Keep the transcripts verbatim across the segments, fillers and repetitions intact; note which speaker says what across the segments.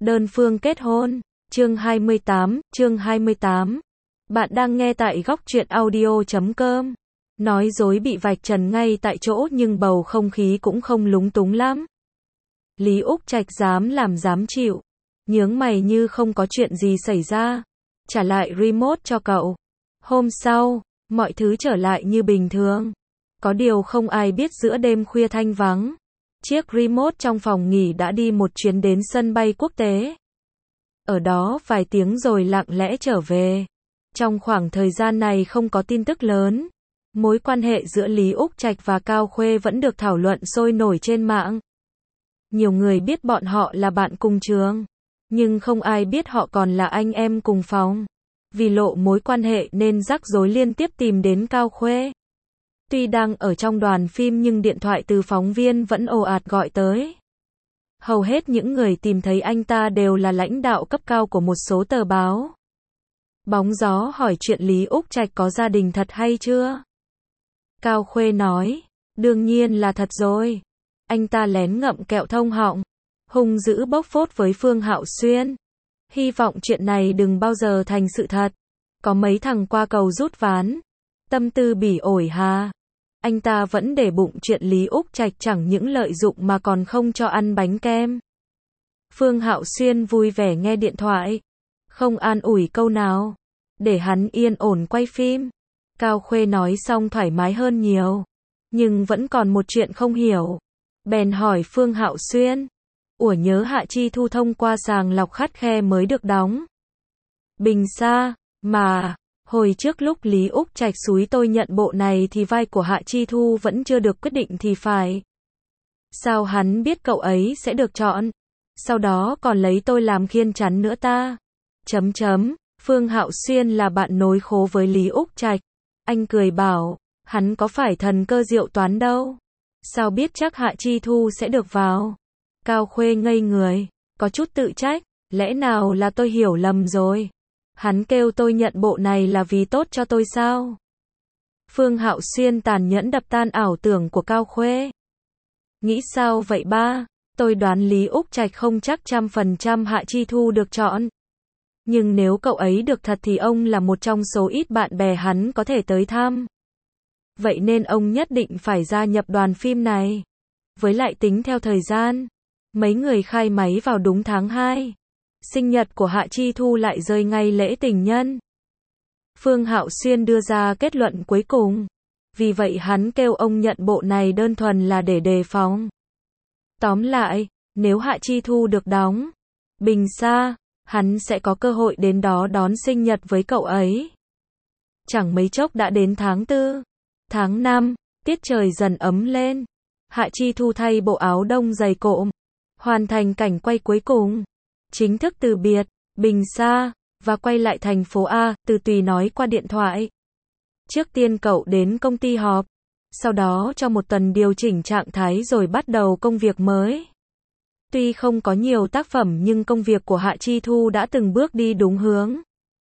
Speaker 1: Đơn phương kết hôn. Chương hai mươi tám, chương hai mươi tám. Bạn đang nghe tại góc truyện audio chấm com. Nói dối bị vạch trần ngay tại chỗ nhưng bầu không khí cũng không lúng túng lắm. Lý Úc Trạch dám làm dám chịu. Nhướng mày như không có chuyện gì xảy ra. Trả lại remote cho cậu. Hôm sau, mọi thứ trở lại như bình thường. Có điều không ai biết giữa đêm khuya thanh vắng. Chiếc remote trong phòng nghỉ đã đi một chuyến đến sân bay quốc tế. Ở đó vài tiếng rồi lặng lẽ trở về. Trong khoảng thời gian này không có tin tức lớn. Mối quan hệ giữa Lý Úc Trạch và Cao Khuê vẫn được thảo luận sôi nổi trên mạng. Nhiều người biết bọn họ là bạn cùng trường. Nhưng không ai biết họ còn là anh em cùng phòng. Vì lộ mối quan hệ nên rắc rối liên tiếp tìm đến Cao Khuê. Tuy đang ở trong đoàn phim nhưng điện thoại từ phóng viên vẫn ồ ạt gọi tới. Hầu hết những người tìm thấy anh ta đều là lãnh đạo cấp cao của một số tờ báo. Bóng gió hỏi chuyện Lý Úc Trạch có gia đình thật hay chưa? Cao Khuê nói, đương nhiên là thật rồi. Anh ta lén ngậm kẹo thông họng, hung dữ bóc phốt với Phương Hạo Xuyên. Hy vọng chuyện này đừng bao giờ thành sự thật. Có mấy thằng qua cầu rút ván. Tâm tư bỉ ổi hà. Anh ta vẫn để bụng chuyện Lý Úc Trạch chẳng những lợi dụng mà còn không cho ăn bánh kem. Phương Hạo Xuyên vui vẻ nghe điện thoại. Không an ủi câu nào. Để hắn yên ổn quay phim. Cao Khuê nói xong thoải mái hơn nhiều. Nhưng vẫn còn một chuyện không hiểu. Bèn hỏi Phương Hạo Xuyên. Ủa nhớ Hạ Chi Thu thông qua sàng lọc khắt khe mới được đóng. Bình Sa, mà... Hồi trước lúc Lý Úc Trạch xúi tôi nhận bộ này thì vai của Hạ Chi Thu vẫn chưa được quyết định thì phải. Sao hắn biết cậu ấy sẽ được chọn? Sau đó còn lấy tôi làm khiên chắn nữa ta? Chấm chấm, Phương Hạo Xuyên là bạn nối khố với Lý Úc Trạch. Anh cười bảo, hắn có phải thần cơ diệu toán đâu. Sao biết chắc Hạ Chi Thu sẽ được vào? Cao Khuê ngây người, có chút tự trách, lẽ nào là tôi hiểu lầm rồi? Hắn kêu tôi nhận bộ này là vì tốt cho tôi sao? Phương Hạo Xuyên tàn nhẫn đập tan ảo tưởng của Cao Khuê. Nghĩ sao vậy ba? Tôi đoán Lý Úc Trạch không chắc trăm phần trăm Hạ Chi Thu được chọn. Nhưng nếu cậu ấy được thật thì ông là một trong số ít bạn bè hắn có thể tới thăm. Vậy nên ông nhất định phải gia nhập đoàn phim này. Với lại tính theo thời gian, mấy người khai máy vào đúng tháng hai. Sinh nhật của Hạ Chi Thu lại rơi ngay lễ tình nhân. Phương Hạo Xuyên đưa ra kết luận cuối cùng. Vì vậy hắn kêu ông nhận bộ này đơn thuần là để đề phòng. Tóm lại, nếu Hạ Chi Thu được đóng Bình Sa, hắn sẽ có cơ hội đến đó đón sinh nhật với cậu ấy. Chẳng mấy chốc đã đến tháng tư. Tháng năm, tiết trời dần ấm lên. Hạ Chi Thu thay bộ áo đông dày cộm. Hoàn thành cảnh quay cuối cùng. Chính thức từ biệt, Bình Sa, và quay lại thành phố A, Từ Tùy nói qua điện thoại. Trước tiên cậu đến công ty họp, sau đó cho một tuần điều chỉnh trạng thái rồi bắt đầu công việc mới. Tuy không có nhiều tác phẩm nhưng công việc của Hạ Chi Thu đã từng bước đi đúng hướng.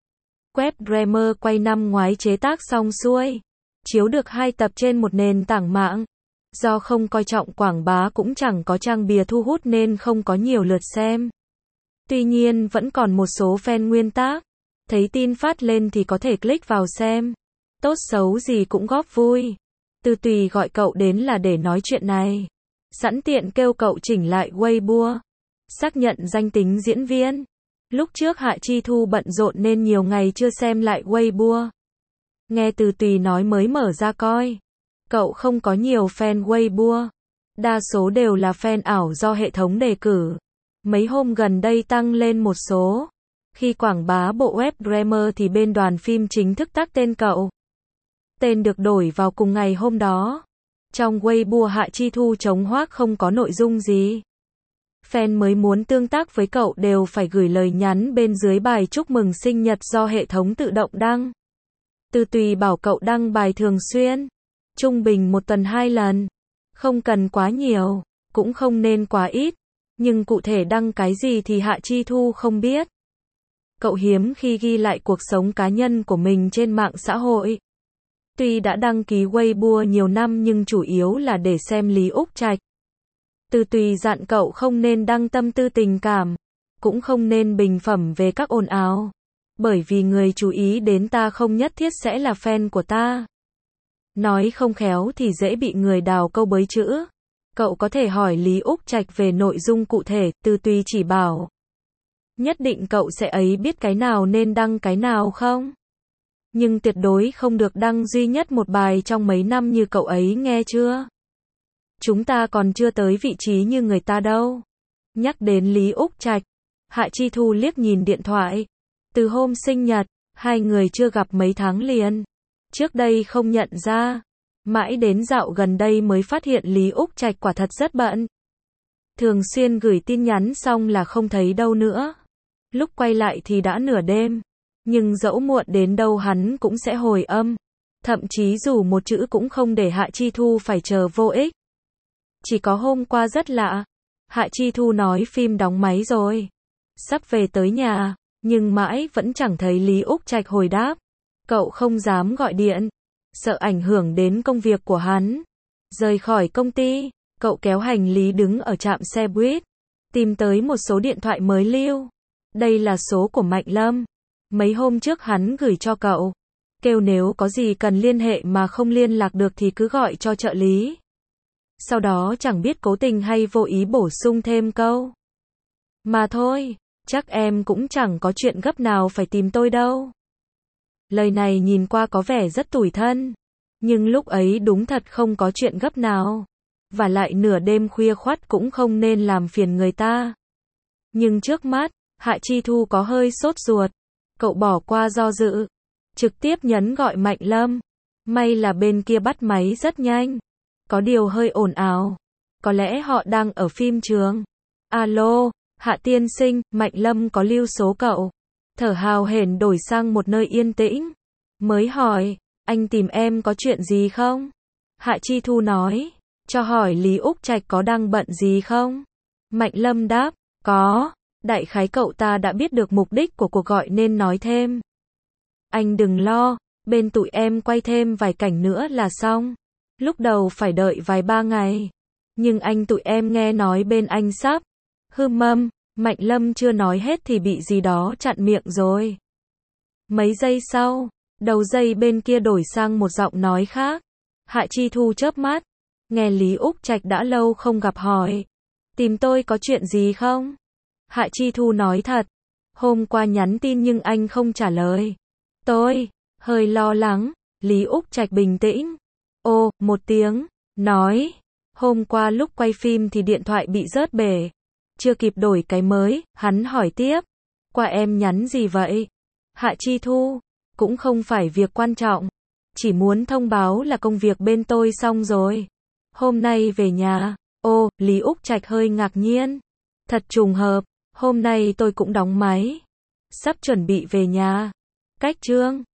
Speaker 1: Web Dreamer quay năm ngoái chế tác xong xuôi, chiếu được hai tập trên một nền tảng mạng. Do không coi trọng quảng bá cũng chẳng có trang bìa thu hút nên không có nhiều lượt xem. Tuy nhiên vẫn còn một số fan nguyên tác, thấy tin phát lên thì có thể click vào xem. Tốt xấu gì cũng góp vui. Từ Tùy gọi cậu đến là để nói chuyện này. Sẵn tiện kêu cậu chỉnh lại Weibo, xác nhận danh tính diễn viên. Lúc trước Hạ Chi Thu bận rộn nên nhiều ngày chưa xem lại Weibo. Nghe Từ Tùy nói mới mở ra coi. Cậu không có nhiều fan Weibo. Đa số đều là fan ảo do hệ thống đề cử. Mấy hôm gần đây tăng lên một số. Khi quảng bá bộ web Dreamer thì bên đoàn phim chính thức tag tên cậu. Tên được đổi vào cùng ngày hôm đó. Trong Weibo Hạ Chi Thu trống hoác không có nội dung gì. Fan mới muốn tương tác với cậu đều phải gửi lời nhắn bên dưới bài chúc mừng sinh nhật do hệ thống tự động đăng. Từ Tùy bảo cậu đăng bài thường xuyên. Trung bình một tuần hai lần. Không cần quá nhiều, cũng không nên quá ít. Nhưng cụ thể đăng cái gì thì Hạ Chi Thu không biết. Cậu hiếm khi ghi lại cuộc sống cá nhân của mình trên mạng xã hội. Tuy đã đăng ký Weibo nhiều năm nhưng chủ yếu là để xem Lý Úc Trạch. Từ Tùy dặn cậu không nên đăng tâm tư tình cảm. cũng không nên bình phẩm về các ồn ào. Bởi vì người chú ý đến ta không nhất thiết sẽ là fan của ta. Nói không khéo thì dễ bị người đào câu bới chữ. Cậu có thể hỏi Lý Úc Trạch về nội dung cụ thể, Tư Tùy chỉ bảo. Nhất định cậu sẽ ấy biết cái nào nên đăng cái nào không? Nhưng tuyệt đối không được đăng duy nhất một bài trong mấy năm như cậu ấy nghe chưa? Chúng ta còn chưa tới vị trí như người ta đâu. Nhắc đến Lý Úc Trạch, Hạ Chi Thu liếc nhìn điện thoại. Từ hôm sinh nhật, hai người chưa gặp mấy tháng liền. Trước đây không nhận ra. Mãi đến dạo gần đây mới phát hiện Lý Úc Trạch quả thật rất bận. Thường xuyên gửi tin nhắn xong là không thấy đâu nữa. Lúc quay lại thì đã nửa đêm. Nhưng dẫu muộn đến đâu hắn cũng sẽ hồi âm. Thậm chí dù một chữ cũng không để Hạ Chi Thu phải chờ vô ích. Chỉ có hôm qua rất lạ. Hạ Chi Thu nói phim đóng máy rồi. Sắp về tới nhà. Nhưng mãi vẫn chẳng thấy Lý Úc Trạch hồi đáp. Cậu không dám gọi điện. Sợ ảnh hưởng đến công việc của hắn. Rời khỏi công ty, cậu kéo hành lý đứng ở trạm xe buýt. Tìm tới một số điện thoại mới lưu. Đây là số của Mạnh Lâm. Mấy hôm trước hắn gửi cho cậu. Kêu nếu có gì cần liên hệ mà không liên lạc được thì cứ gọi cho trợ lý. Sau đó chẳng biết cố tình hay vô ý bổ sung thêm câu. Mà thôi, chắc em cũng chẳng có chuyện gấp nào phải tìm tôi đâu. Lời này nhìn qua có vẻ rất tủi thân. Nhưng lúc ấy đúng thật không có chuyện gấp nào. Và lại nửa đêm khuya khoắt cũng không nên làm phiền người ta. Nhưng trước mắt, Hạ Chi Thu có hơi sốt ruột. Cậu bỏ qua do dự. Trực tiếp nhấn gọi Mạnh Lâm. May là bên kia bắt máy rất nhanh. Có điều hơi ồn ào. Có lẽ họ đang ở phim trường. Alo, Hạ tiên sinh, Mạnh Lâm có lưu số cậu. Thở hào hển đổi sang một nơi yên tĩnh. Mới hỏi, anh tìm em có chuyện gì không? Hạ Chi Thu nói, cho hỏi Lý Úc Trạch có đang bận gì không? Mạnh Lâm đáp, có. Đại khái cậu ta đã biết được mục đích của cuộc gọi nên nói thêm. Anh đừng lo, bên tụi em quay thêm vài cảnh nữa là xong. Lúc đầu phải đợi vài ba ngày. Nhưng anh tụi em nghe nói bên anh sắp. Hư mâm, Mạnh Lâm chưa nói hết thì bị gì đó chặn miệng rồi. Mấy giây sau, đầu dây bên kia đổi sang một giọng nói khác. Hạ Chi Thu chớp mắt. Nghe Lý Úc Trạch đã lâu không gặp hỏi. Tìm tôi có chuyện gì không? Hạ Chi Thu nói thật. Hôm qua nhắn tin nhưng anh không trả lời. Tôi, hơi lo lắng. Lý Úc Trạch bình tĩnh. Ồ, một tiếng. Nói. Hôm qua lúc quay phim thì điện thoại bị rớt bể. Chưa kịp đổi cái mới, hắn hỏi tiếp. Qua em nhắn gì vậy? Hạ Chi Thu. Cũng không phải việc quan trọng. Chỉ muốn thông báo là công việc bên tôi xong rồi. Hôm nay về nhà. Ô, Lý Úc Trạch hơi ngạc nhiên. Thật trùng hợp. Hôm nay tôi cũng đóng máy. Sắp chuẩn bị về nhà. Cách chương.